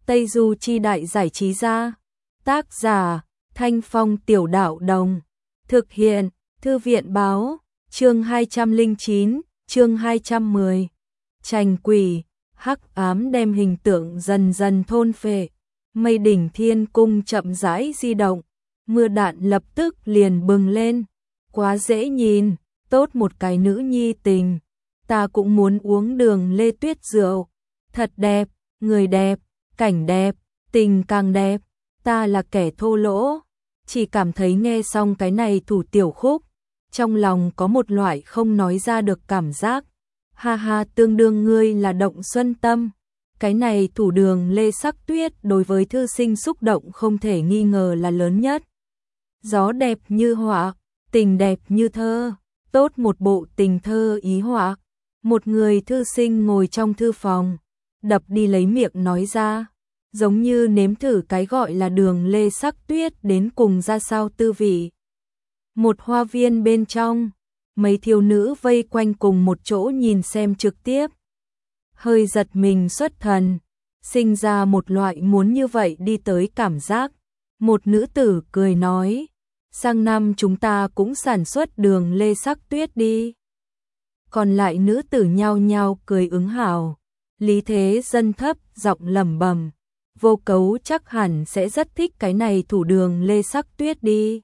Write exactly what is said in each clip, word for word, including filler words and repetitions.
Tây Du Chi Đại Giải Trí Gia. Tác giả Thanh Phong Tiểu Đạo Đồng. Thực hiện Thư viện Báo. Chương hai trăm lẻ chín, chương hai trăm mười. Trành quỷ, hắc ám đem hình tượng dần dần thôn phệ. Mây đỉnh thiên cung chậm rãi di động, mưa đạn lập tức liền bừng lên. Quá dễ nhìn, tốt một cái nữ nhi tình. Ta cũng muốn uống đường Lê Tuyết rượu. Thật đẹp, người đẹp, cảnh đẹp, tình càng đẹp. Ta là kẻ thô lỗ, chỉ cảm thấy nghe xong cái này thủ tiểu khúc, trong lòng có một loại không nói ra được cảm giác. Ha ha, tương đương ngươi là Động Xuân Tâm. Cái này thủ đường Lê Sắc Tuyết đối với thư sinh xúc động không thể nghi ngờ là lớn nhất. Gió đẹp như họa, tình đẹp như thơ, tốt một bộ tình thơ ý họa. Một người thư sinh ngồi trong thư phòng, đập đi lấy miệng nói ra, giống như nếm thử cái gọi là đường Lê Sắc Tuyết đến cùng ra sao tư vị. Một hoa viên bên trong, mấy thiếu nữ vây quanh cùng một chỗ nhìn xem trực tiếp. Hơi giật mình xuất thần, sinh ra một loại muốn như vậy đi tới cảm giác. Một nữ tử cười nói, sang năm chúng ta cũng sản xuất đường Lê Sắc Tuyết đi. Còn lại nữ tử nhao nhao cười ứng hảo. Lý Thế Dân thấp giọng lẩm bẩm, Vô Cấu chắc hẳn sẽ rất thích cái này thủ đường Lê Sắc Tuyết đi.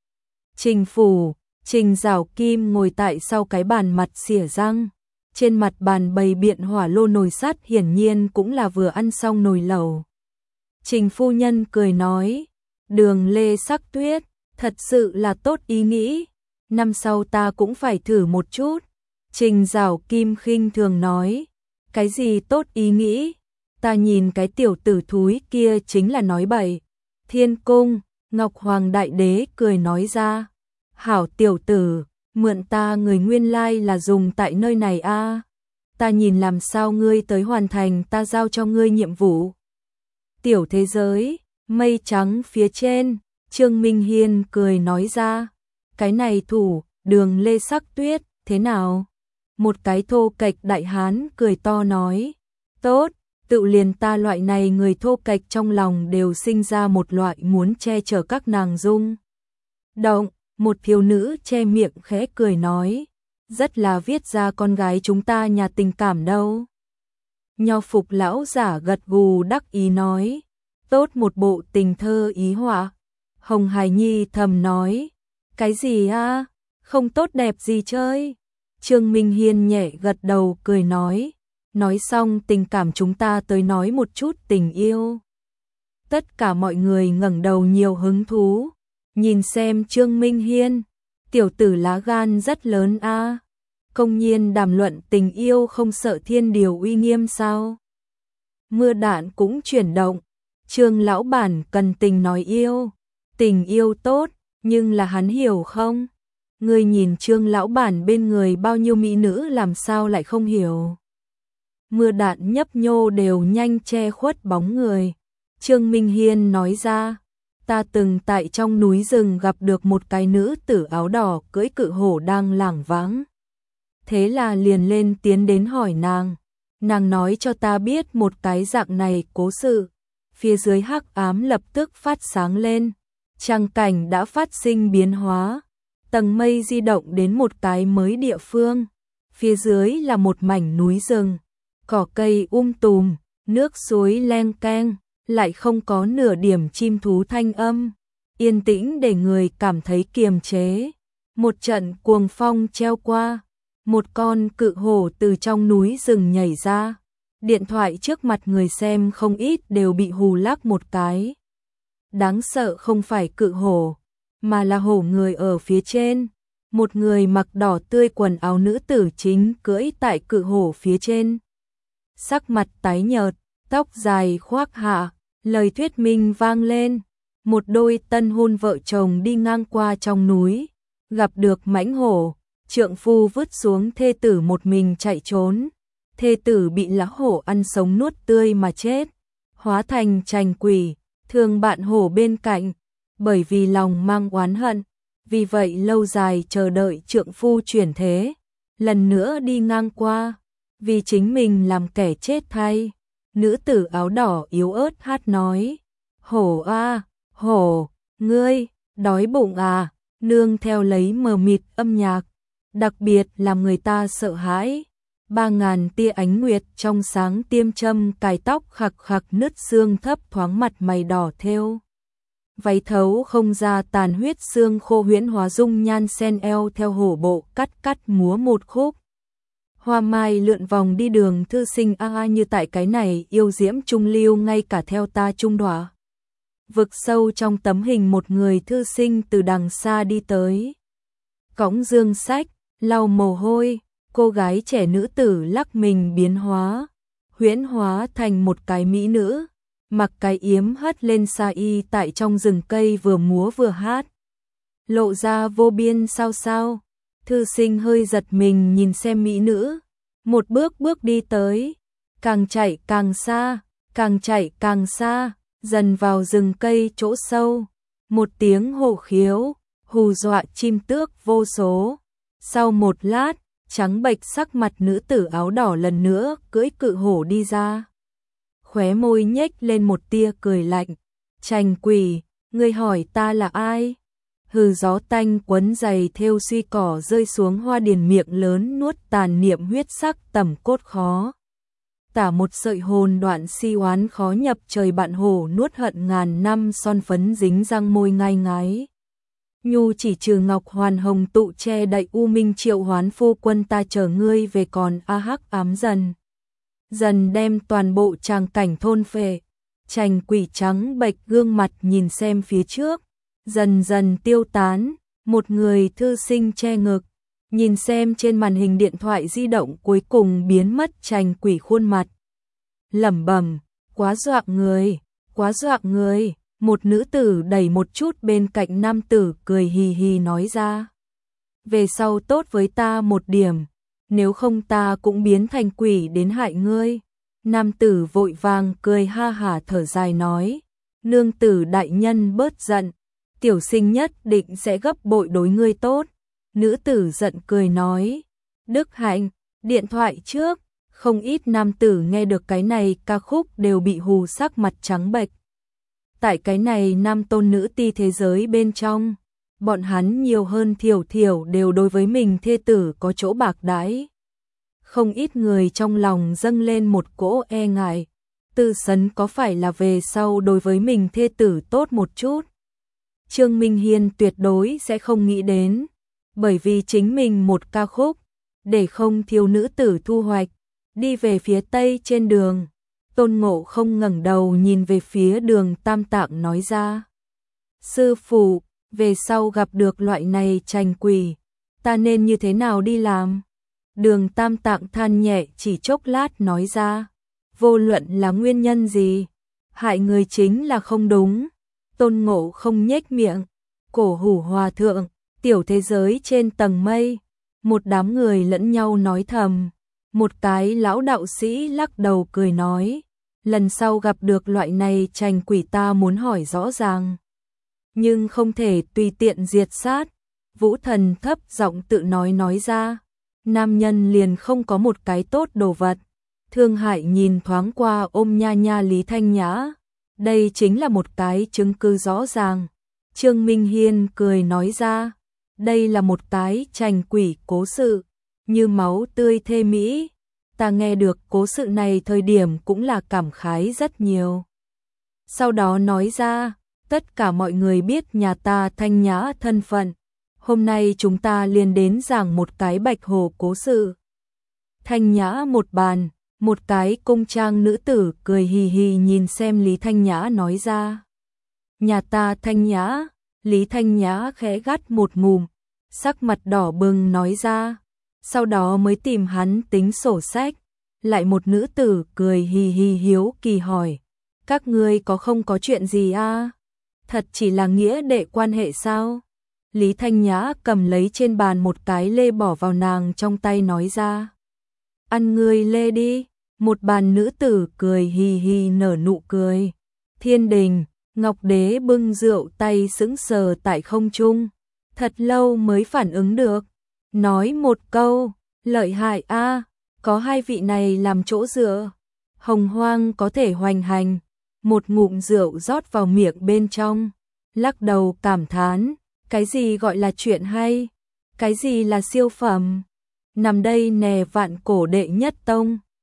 Trình Phủ, Trình Giảo Kim ngồi tại sau cái bàn mặt xỉa răng. Trên mặt bàn bày biện hỏa lô nồi sắt, hiển nhiên cũng là vừa ăn xong nồi lẩu. Trình phu nhân cười nói, đường Lê Sắc Tuyết, thật sự là tốt ý nghĩ. Năm sau ta cũng phải thử một chút. Trình Giảo Kim khinh thường nói, cái gì tốt ý nghĩ? Ta nhìn cái tiểu tử thúi kia chính là nói bậy. Thiên Cung, Ngọc Hoàng Đại Đế cười nói ra, hảo tiểu tử, mượn ta người nguyên lai là dùng tại nơi này a. À. Ta nhìn làm sao ngươi tới hoàn thành ta giao cho ngươi nhiệm vụ. Tiểu thế giới, mây trắng phía trên, Trương Minh Hiên cười nói ra, cái này thủ, đường Lê Sắc Tuyết, thế nào? Một cái thô kệch đại hán cười to nói, tốt, tự liền ta loại này người thô kệch trong lòng đều sinh ra một loại muốn che chở các nàng dung. Động, một thiếu nữ che miệng khẽ cười nói, rất là viết ra con gái chúng ta nhà tình cảm đâu. Nho Phục lão giả gật gù đắc ý nói, tốt một bộ tình thơ ý họa. Hồng Hải Nhi thầm nói, cái gì a, không tốt đẹp gì chơi. Trương Minh Hiên nhẹ gật đầu cười nói, nói xong tình cảm chúng ta tới nói một chút tình yêu. Tất cả mọi người ngẩng đầu nhiều hứng thú, nhìn xem Trương Minh Hiên, tiểu tử lá gan rất lớn a, à. Công nhiên đàm luận tình yêu không sợ thiên điều uy nghiêm sao? Mưa đạn cũng chuyển động, Trương lão bản cần tình nói yêu, tình yêu tốt, nhưng là hắn hiểu không? Ngươi nhìn Trương lão bản bên người bao nhiêu mỹ nữ làm sao lại không hiểu. Mưa đạn nhấp nhô đều nhanh che khuất bóng người. Trương Minh Hiên nói ra, ta từng tại trong núi rừng gặp được một cái nữ tử áo đỏ cưỡi cự hổ đang lảng vãng. Thế là liền lên tiến đến hỏi nàng. Nàng nói cho ta biết một cái dạng này cố sự. Phía dưới hắc ám lập tức phát sáng lên. Tràng cảnh đã phát sinh biến hóa. Tầng mây di động đến một cái mới địa phương. Phía dưới là một mảnh núi rừng. Cỏ cây um tùm, nước suối leng keng, lại không có nửa điểm chim thú thanh âm. Yên tĩnh để người cảm thấy kiềm chế. Một trận cuồng phong treo qua. Một con cự hổ từ trong núi rừng nhảy ra. Điện thoại trước mặt người xem không ít đều bị hù lắc một cái. Đáng sợ không phải cự hổ, mà là hổ người ở phía trên. Một người mặc đỏ tươi quần áo nữ tử chính cưỡi tại cự hổ phía trên. Sắc mặt tái nhợt, tóc dài khoác hạ, lời thuyết minh vang lên. Một đôi tân hôn vợ chồng đi ngang qua trong núi, gặp được mãnh hổ, trượng phu vứt xuống thê tử một mình chạy trốn. Thê tử bị lá hổ ăn sống nuốt tươi mà chết, hóa thành trành quỷ, thường bạn hổ bên cạnh, bởi vì lòng mang oán hận, vì vậy lâu dài chờ đợi trượng phu chuyển thế, lần nữa đi ngang qua, vì chính mình làm kẻ chết thay, Nữ tử áo đỏ yếu ớt hát nói, hổ a, hổ, ngươi, đói bụng à, nương theo lấy mờ mịt âm nhạc, đặc biệt làm người ta sợ hãi. Ba ngàn tia ánh nguyệt trong sáng tiêm châm cài tóc khạc khạc nứt xương thấp thoáng mặt mày đỏ thêu. Váy thấu không ra tàn huyết xương khô huyễn hóa dung nhan sen eo theo hổ bộ cắt cắt múa một khúc. Hoa mai lượn vòng đi đường thư sinh a a như tại cái này yêu diễm trung lưu ngay cả theo ta trung đọa. Vực sâu trong tấm hình một người thư sinh từ đằng xa đi tới. Cõng dương sách, lau mồ hôi, cô gái trẻ nữ tử lắc mình biến hóa, huyễn hóa thành một cái mỹ nữ, mặc cái yếm hất lên sa y tại trong rừng cây vừa múa vừa hát. Lộ ra vô biên sao sao, thư sinh hơi giật mình nhìn xem mỹ nữ, một bước bước đi tới, càng chạy càng xa, càng chạy càng xa, dần vào rừng cây chỗ sâu, một tiếng hổ khiếu, hù dọa chim tước vô số. Sau một lát, trắng bệch sắc mặt nữ tử áo đỏ lần nữa cưỡi cự hổ đi ra. Khóe môi nhếch lên một tia cười lạnh, Trành quỷ, ngươi hỏi ta là ai? Hừ, gió tanh quấn giày thêu suy cỏ rơi xuống hoa điền miệng lớn nuốt tàn niệm huyết sắc tẩm cốt khó. Tả một sợi hồn đoạn si oán khó nhập trời, bạn hổ nuốt hận ngàn năm son phấn dính răng môi ngai ngái. Nhu chỉ trừ ngọc hoàn hồng tụ che đậy u minh triệu hoán phu quân, ta chờ ngươi về còn a hắc ám dần. Dần đem toàn bộ tràng cảnh thôn phệ. Trành quỷ trắng bệch gương mặt nhìn xem phía trước, dần dần tiêu tán, một người thư sinh che ngực, nhìn xem trên màn hình điện thoại di động cuối cùng biến mất trành quỷ khuôn mặt. Lẩm bẩm, quá dọa người, quá dọa người, một nữ tử đẩy một chút bên cạnh nam tử cười hì hì nói ra. Về sau tốt với ta một điểm, nếu không ta cũng biến thành quỷ đến hại ngươi. Nam tử vội vàng cười ha hả thở dài nói, nương tử đại nhân bớt giận, tiểu sinh nhất định sẽ gấp bội đối ngươi tốt. Nữ tử giận cười nói, Đức Hạnh, điện thoại trước. Không ít nam tử nghe được cái này ca khúc đều bị hù sắc mặt trắng bệch. Tại cái này nam tôn nữ ti thế giới bên trong, bọn hắn nhiều hơn thiểu thiểu đều đối với mình thê tử có chỗ bạc đãi. Không ít người trong lòng dâng lên một cỗ e ngại, Tư Sấn có phải là về sau đối với mình thê tử tốt một chút. Trương Minh Hiên tuyệt đối sẽ không nghĩ đến, bởi vì chính mình một ca khúc, để không thiếu nữ tử thu hoạch. Đi về phía tây trên đường, Tôn Ngộ không ngẩng đầu nhìn về phía Đường Tam Tạng nói ra, sư phụ, về sau gặp được loại này trành quỷ, ta nên như thế nào đi làm? Đường Tam Tạng than nhẹ chỉ chốc lát nói ra, vô luận là nguyên nhân gì, hại người chính là không đúng. Tôn Ngộ không nhếch miệng, cổ hủ hòa thượng, tiểu thế giới trên tầng mây, một đám người lẫn nhau nói thầm. Một cái lão đạo sĩ lắc đầu cười nói, lần sau gặp được loại này trành quỷ ta muốn hỏi rõ ràng, nhưng không thể tùy tiện diệt sát. Vũ Thần thấp giọng tự nói nói ra, nam nhân liền không có một cái tốt đồ vật. Thương Hại nhìn thoáng qua ôm nha nha Lý Thanh Nhã, đây chính là một cái chứng cứ rõ ràng. Trương Minh Hiên cười nói ra, đây là một cái trành quỷ cố sự, như máu tươi thê mỹ. Ta nghe được cố sự này thời điểm cũng là cảm khái rất nhiều. Sau đó nói ra, tất cả mọi người biết nhà ta Thanh Nhã thân phận. Hôm nay chúng ta liền đến giảng một cái bạch hồ cố sự. Thanh Nhã một bàn, một cái cung trang nữ tử cười hì hì nhìn xem Lý Thanh Nhã nói ra. Nhà ta Thanh Nhã, Lý Thanh Nhã khẽ gắt một ngụm, sắc mặt đỏ bừng nói ra. Sau đó mới tìm hắn tính sổ sách. Lại một nữ tử cười hì hì hiếu kỳ hỏi, các ngươi có không có chuyện gì a? À? Thật chỉ là nghĩa đệ quan hệ sao? Lý Thanh Nhã cầm lấy trên bàn một cái lê bỏ vào nàng trong tay nói ra. Ăn ngươi lê đi. Một bàn nữ tử cười hì hì nở nụ cười. Thiên đình, Ngọc Đế bưng rượu tay sững sờ tại không trung, thật lâu mới phản ứng được. Nói một câu, lợi hại a, có hai vị này làm chỗ dựa. hồng hoang có thể hoành hành, một ngụm rượu rót vào miệng bên trong, lắc đầu cảm thán, cái gì gọi là chuyện hay, cái gì là siêu phẩm, nằm đây nè vạn cổ đệ nhất tông.